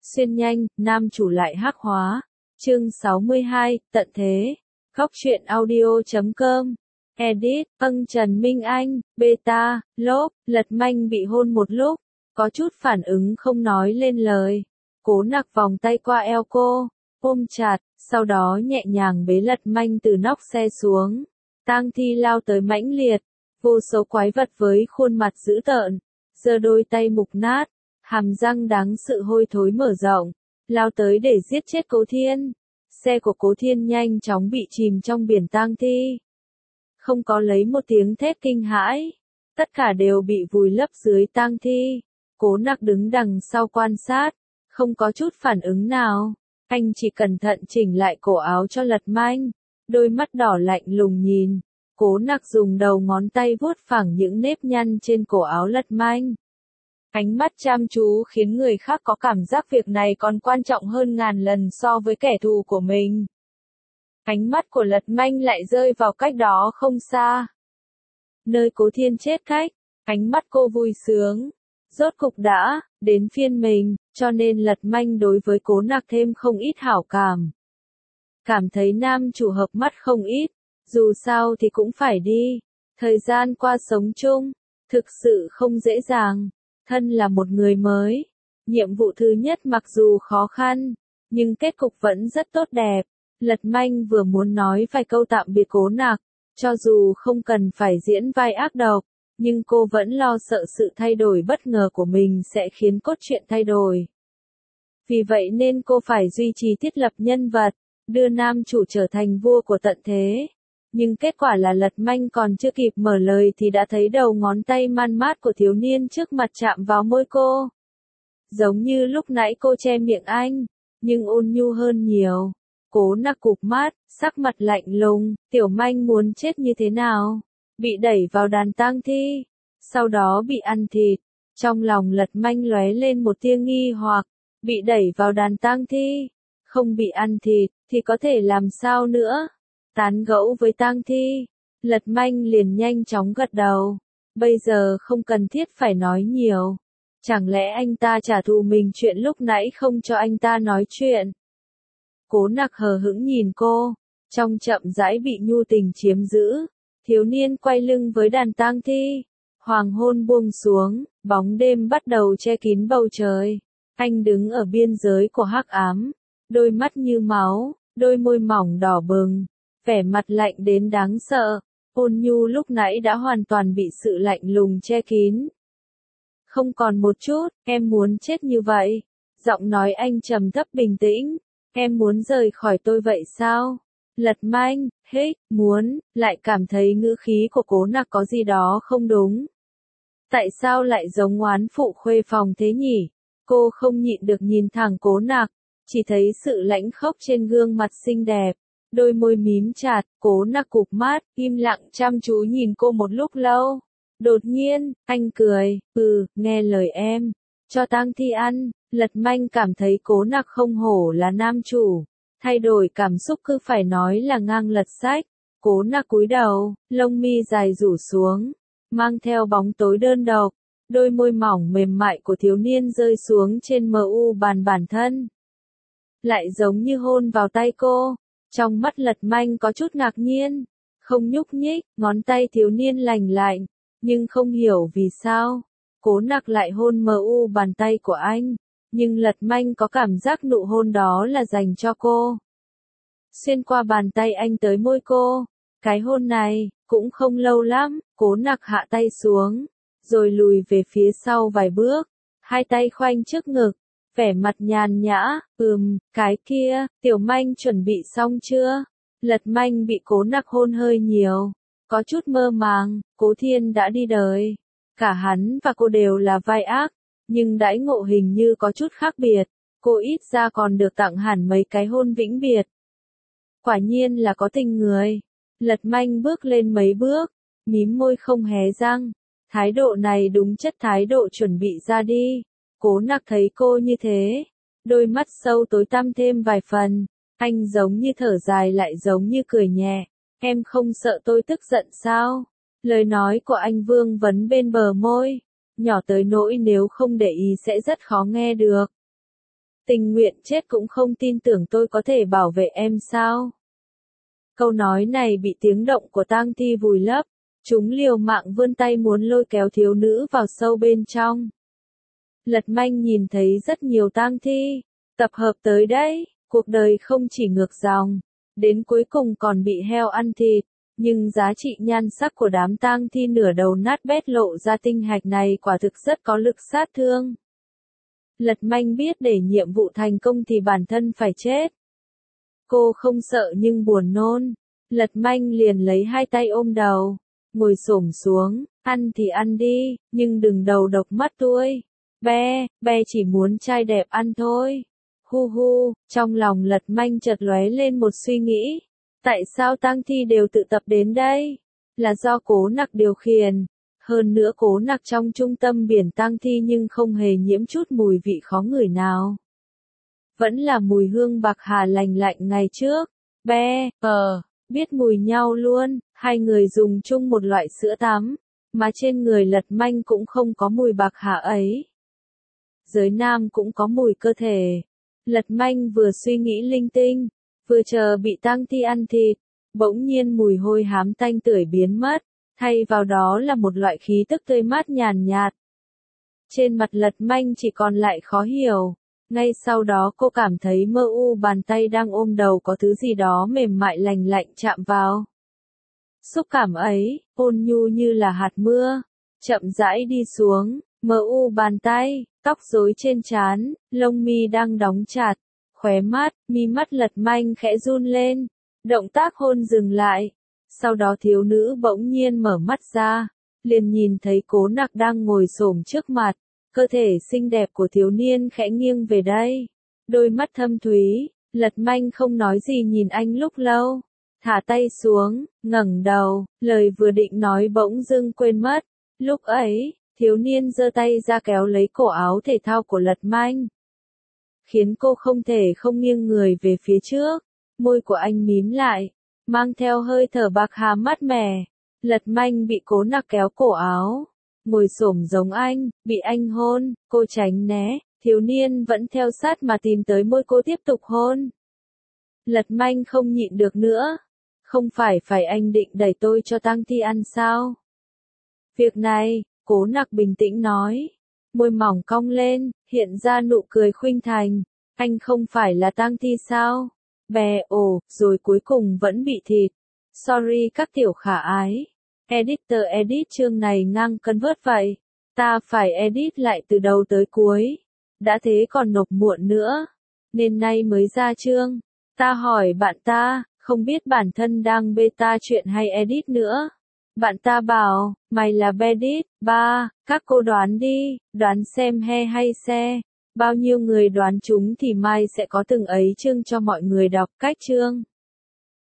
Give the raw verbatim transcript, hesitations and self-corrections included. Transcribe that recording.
Xuyên nhanh, nam chủ lại hắc hóa. Chương sáu mươi hai, tận thế. Góc truyện audio chấm com. Edit, âng Trần Minh Anh, beta, lốp, Lật Manh bị hôn một lúc, có chút phản ứng không nói lên lời. Cố Nặc vòng tay qua eo cô, ôm chặt, sau đó nhẹ nhàng bế Lật Manh từ nóc xe xuống. Tang Thi lao tới mãnh liệt, vô số quái vật với khuôn mặt dữ tợn, giơ đôi tay mục nát, hàm răng đáng sự hôi thối mở rộng, lao tới để giết chết Cố Thiên. Xe của Cố Thiên nhanh chóng bị chìm trong biển tang thi. Không có lấy một tiếng thét kinh hãi, tất cả đều bị vùi lấp dưới tang thi. Cố Nặc đứng đằng sau quan sát, không có chút phản ứng nào. Anh chỉ cẩn thận chỉnh lại cổ áo cho Lật Manh, đôi mắt đỏ lạnh lùng nhìn. Cố Nặc dùng đầu ngón tay vuốt phẳng những nếp nhăn trên cổ áo Lật Manh. Ánh mắt chăm chú khiến người khác có cảm giác việc này còn quan trọng hơn ngàn lần so với kẻ thù của mình. Ánh mắt của Lật Manh lại rơi vào cách đó không xa, nơi Cố Thiên chết cách. Ánh mắt cô vui sướng, rốt cục đã đến phiên mình, cho nên Lật Manh đối với Cố Nặc thêm không ít hảo cảm. Cảm thấy nam chủ hợp mắt không ít, dù sao thì cũng phải đi. Thời gian qua sống chung, thực sự không dễ dàng. Thân là một người mới, nhiệm vụ thứ nhất mặc dù khó khăn, nhưng kết cục vẫn rất tốt đẹp. Lật Manh vừa muốn nói vài câu tạm biệt Cố Nặc, cho dù không cần phải diễn vai ác độc, nhưng cô vẫn lo sợ sự thay đổi bất ngờ của mình sẽ khiến cốt truyện thay đổi. Vì vậy nên cô phải duy trì thiết lập nhân vật, đưa nam chủ trở thành vua của tận thế. Nhưng kết quả là Lật Manh còn chưa kịp mở lời thì đã thấy đầu ngón tay man mát của thiếu niên trước mặt chạm vào môi cô. Giống như lúc nãy cô che miệng anh, nhưng ôn nhu hơn nhiều. Cố Nặc cụp mắt, sắc mặt lạnh lùng, tiểu manh muốn chết như thế nào? Bị đẩy vào đàn tang thi, sau đó bị ăn thịt. Trong lòng Lật Manh lóe lên một tia nghi hoặc, bị đẩy vào đàn tang thi, không bị ăn thịt, thì có thể làm sao nữa? Tán gẫu với tang thi, Lật Manh liền nhanh chóng gật đầu. Bây giờ không cần thiết phải nói nhiều. Chẳng lẽ anh ta trả thù mình chuyện lúc nãy không cho anh ta nói chuyện? Cố Nặc hờ hững nhìn cô, trong chậm rãi bị nhu tình chiếm giữ. Thiếu niên quay lưng với đàn tang thi, hoàng hôn buông xuống, bóng đêm bắt đầu che kín bầu trời. Anh đứng ở biên giới của hắc ám, đôi mắt như máu, đôi môi mỏng đỏ bừng, vẻ mặt lạnh đến đáng sợ. Ôn nhu lúc nãy đã hoàn toàn bị sự lạnh lùng che kín. Không còn một chút, em muốn chết như vậy. Giọng nói anh trầm thấp bình tĩnh. Em muốn rời khỏi tôi vậy sao? Lật Manh, hích, muốn, lại cảm thấy ngữ khí của Cố Nặc có gì đó không đúng. Tại sao lại giống oán phụ khuê phòng thế nhỉ? Cô không nhịn được nhìn thẳng Cố Nặc, chỉ thấy sự lãnh khốc trên gương mặt xinh đẹp. Đôi môi mím chặt, Cố Nặc cụp mắt, im lặng chăm chú nhìn cô một lúc lâu. Đột nhiên, anh cười, ừ, nghe lời em, cho tang thi ăn. Lật Manh cảm thấy Cố Nặc không hổ là nam chủ, thay đổi cảm xúc cứ phải nói là ngang lật sách. Cố Nặc cúi đầu, lông mi dài rủ xuống, mang theo bóng tối đơn độc, đôi môi mỏng mềm mại của thiếu niên rơi xuống trên mờ u bàn bản thân. Lại giống như hôn vào tay cô. Trong mắt Lật Manh có chút ngạc nhiên, không nhúc nhích, ngón tay thiếu niên lành lạnh, nhưng không hiểu vì sao. Cố Nặc lại hôn mờ u bàn tay của anh, nhưng Lật Manh có cảm giác nụ hôn đó là dành cho cô. Xuyên qua bàn tay anh tới môi cô, cái hôn này, cũng không lâu lắm. Cố Nặc hạ tay xuống, rồi lùi về phía sau vài bước, hai tay khoanh trước ngực. Vẻ mặt nhàn nhã, ừm, cái kia, tiểu manh chuẩn bị xong chưa? Lật Manh bị Cố Nặc hôn hơi nhiều, có chút mơ màng. Cố Thiên đã đi đời, cả hắn và cô đều là vai ác, nhưng đãi ngộ hình như có chút khác biệt, cô ít ra còn được tặng hẳn mấy cái hôn vĩnh biệt. Quả nhiên là có tình người. Lật Manh bước lên mấy bước, mím môi không hé răng, thái độ này đúng chất thái độ chuẩn bị ra đi. Cố Nặc thấy cô như thế, đôi mắt sâu tối tăm thêm vài phần, anh giống như thở dài lại giống như cười nhẹ. Em không sợ tôi tức giận sao? Lời nói của anh vương vấn bên bờ môi, nhỏ tới nỗi nếu không để ý sẽ rất khó nghe được. tình nguyện chết cũng không tin tưởng tôi có thể bảo vệ em sao? Câu nói này bị tiếng động của tang thi vùi lấp, chúng liều mạng vươn tay muốn lôi kéo thiếu nữ vào sâu bên trong. Lật Manh nhìn thấy rất nhiều tang thi, tập hợp tới đây, cuộc đời không chỉ ngược dòng, đến cuối cùng còn bị heo ăn thịt, nhưng giá trị nhan sắc của đám tang thi nửa đầu nát bét lộ ra tinh hạch này quả thực rất có lực sát thương. Lật Manh biết để nhiệm vụ thành công thì bản thân phải chết. Cô không sợ nhưng buồn nôn, Lật Manh liền lấy hai tay ôm đầu, ngồi xổm xuống, ăn thì ăn đi, nhưng đừng đầu độc mắt tôi. Be, be chỉ muốn trai đẹp ăn thôi. Hu hu, trong lòng Lật Manh chợt lóe lên một suy nghĩ. Tại sao tang thi đều tự tập đến đây? Là do Cố Nặc điều khiển. Hơn nữa Cố Nặc trong trung tâm biển tang thi nhưng không hề nhiễm chút mùi vị khó ngửi nào. Vẫn là mùi hương bạc hà lành lạnh ngày trước. Be, ờ, biết mùi nhau luôn, hai người dùng chung một loại sữa tắm, mà trên người Lật Manh cũng không có mùi bạc hà ấy. Giới nam cũng có mùi cơ thể. Lật Manh vừa suy nghĩ linh tinh, vừa chờ bị tang thi ăn thịt, bỗng nhiên mùi hôi hám tanh tưởi biến mất, thay vào đó là một loại khí tức tươi mát nhàn nhạt. Trên mặt Lật Manh chỉ còn lại khó hiểu, ngay sau đó cô cảm thấy mơ u bàn tay đang ôm đầu có thứ gì đó mềm mại lành lạnh chạm vào. Xúc cảm ấy, ôn nhu như là hạt mưa, chậm rãi đi xuống, mơ u bàn tay, tóc rối trên trán, lông mi đang đóng chặt, khóe mắt, mi mắt Lật Manh khẽ run lên, động tác hôn dừng lại. Sau đó thiếu nữ bỗng nhiên mở mắt ra, liền nhìn thấy Cố Nặc đang ngồi xổm trước mặt, cơ thể xinh đẹp của thiếu niên khẽ nghiêng về đây, đôi mắt thâm thúy. Lật Manh không nói gì nhìn anh lúc lâu, thả tay xuống, ngẩng đầu, lời vừa định nói bỗng dưng quên mất. Lúc ấy, thiếu niên giơ tay ra kéo lấy cổ áo thể thao của Lật Manh, khiến cô không thể không nghiêng người về phía trước. Môi của anh mím lại, mang theo hơi thở bạc hà mát mẻ. Lật Manh bị Cố Nặc kéo cổ áo, ngồi xổm giống anh, bị anh hôn, cô tránh né, thiếu niên vẫn theo sát mà tìm tới môi cô tiếp tục hôn. Lật Manh không nhịn được nữa, không phải phải anh định đẩy tôi cho tang thi ăn sao? Việc này, Cố Nặc bình tĩnh nói, môi mỏng cong lên, hiện ra nụ cười khuynh thành, anh không phải là tang thi sao? Bè ồ, rồi cuối cùng vẫn bị thịt. Sorry các tiểu khả ái. Editor edit chương này ngang cân vớt vậy. Ta phải edit lại từ đầu tới cuối. Đã thế còn nộp muộn nữa. Nên nay mới ra chương. Ta hỏi bạn ta, không biết bản thân đang beta chuyện hay edit nữa. Bạn ta bảo, mày là Bedit. Ba, các cô đoán đi, đoán xem he hay xe. Bao nhiêu người đoán chúng thì mai sẽ có từng ấy chương cho mọi người đọc. Cách chương